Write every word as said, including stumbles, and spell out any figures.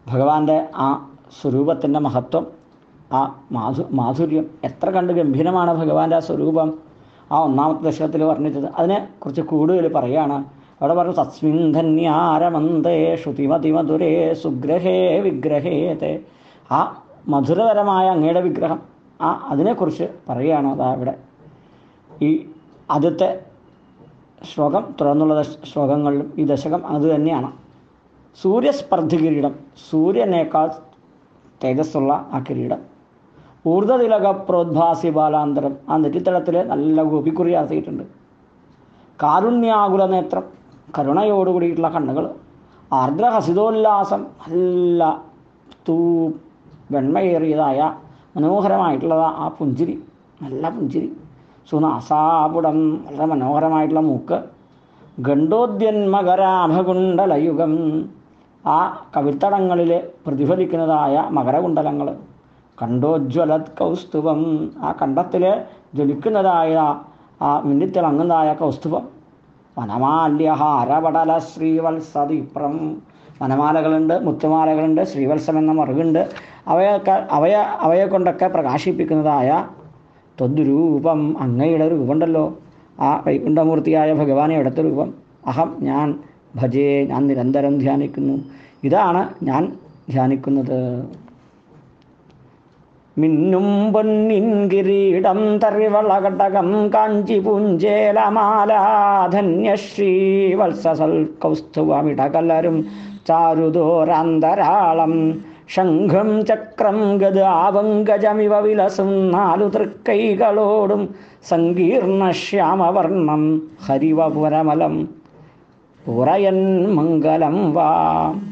ഭഗവാന്റെ ആ സ്വരൂപത്തിൻ്റെ മഹത്വം, ആ മാധു മാധുര്യം എത്ര കണ്ട് ഗംഭീരമാണ് ഭഗവാന്റെ ആ സ്വരൂപം. ആ ഒന്നാമത്തെ ദശകത്തിൽ വർണ്ണിച്ചത് അതിനെ കുറിച്ച് കൂടുതൽ പറയുകയാണ്. അവിടെ പറഞ്ഞു തസ്മിൻ ധന്യാരമന്തേ ശ്രുതിമതിമധുരേ സുഗ്രഹേ വിഗ്രഹേതേ. ആ മധുരതരമായ അങ്ങയുടെ വിഗ്രഹം, ആ അതിനെക്കുറിച്ച് പറയുകയാണ്. അതാ ഇവിടെ ഈ ആദ്യത്തെ ശ്ലോകം തുടർന്നുള്ള ശ്ലോകങ്ങളിലും ഈ ദശകം അത് തന്നെയാണ്. സൂര്യസ്പർദ്ധി കിരീടം, സൂര്യനേക്കാൾ തേജസ്സുള്ള ആ കിരീടം. ഊർധതിലക പ്രോദ്ഭാസി ബാലാന്തരം, ആ നെറ്റിത്തടത്തിൽ നല്ല ഗോപിക്കുറി ആർത്തിയിട്ടുണ്ട്. കാരുണ്യാകുല നേത്രം, കരുണയോടുകൂടിയിട്ടുള്ള കണ്ണുകൾ. ആർദ്രഹസിതോല്ലാസം, നല്ല തൂ വെണ്മയേറിയതായ മനോഹരമായിട്ടുള്ള ആ പുഞ്ചിരി, നല്ല പുഞ്ചിരി. സുനാസാപുടം, വളരെ മനോഹരമായിട്ടുള്ള മൂക്ക്. ഗണ്ഡോദ്യന്മകരാഭകുണ്ടലയുഗം, ആ കവിത്തടങ്ങളിൽ പ്രതിഫലിക്കുന്നതായ മകരകുണ്ടലങ്ങൾ. കണ്ടോജ്വലത് കൗസ്തുഭം, ആ കണ്ടത്തിൽ ജ്വലിക്കുന്നതായ ആ മിന്നിത്തിളങ്ങുന്നതായ കൗസ്തുഭം. വനമാല്യഹാരപടല ശ്രീവത്സദീപ്രം, വനമാലകളുണ്ട്, മുത്തുമാലകളുണ്ട്, ശ്രീവത്സം എന്ന മറുകുണ്ട്. അവയൊക്കെ അവയെ അവയെ കൊണ്ടൊക്കെ പ്രകാശിപ്പിക്കുന്നതായ ത്വദ്രൂപം, അങ്ങയുടെ രൂപമുണ്ടല്ലോ, ആ വൈകുണ്ഠമൂർത്തിയായ ഭഗവാനെ എടുത്ത രൂപം. അഹം, ഞാൻ ഭജേ, ഞാൻ നിരന്തരം ധ്യാനിക്കുന്നു. ഇതാണ് ഞാൻ ധ്യാനിക്കുന്നത്. മിന്നും പൊന്നിൻ കിരീടം തറിവളകടകം കാഞ്ചി പുഞ്ചേലമാലാധന്യശ്രീ വത്സസൽ കൗസ്തുവമിടകലരും ചാരുദോരാന്തരാളം. ശംഖം ചക്രം ഗദാവങ്കജമിവ വിലസും നാലു തൃക്കൈകളോടും സങ്കീർണ ശ്യാമവർണം ഹരിവപുരമലം പുറയൻ മംഗലം വാ.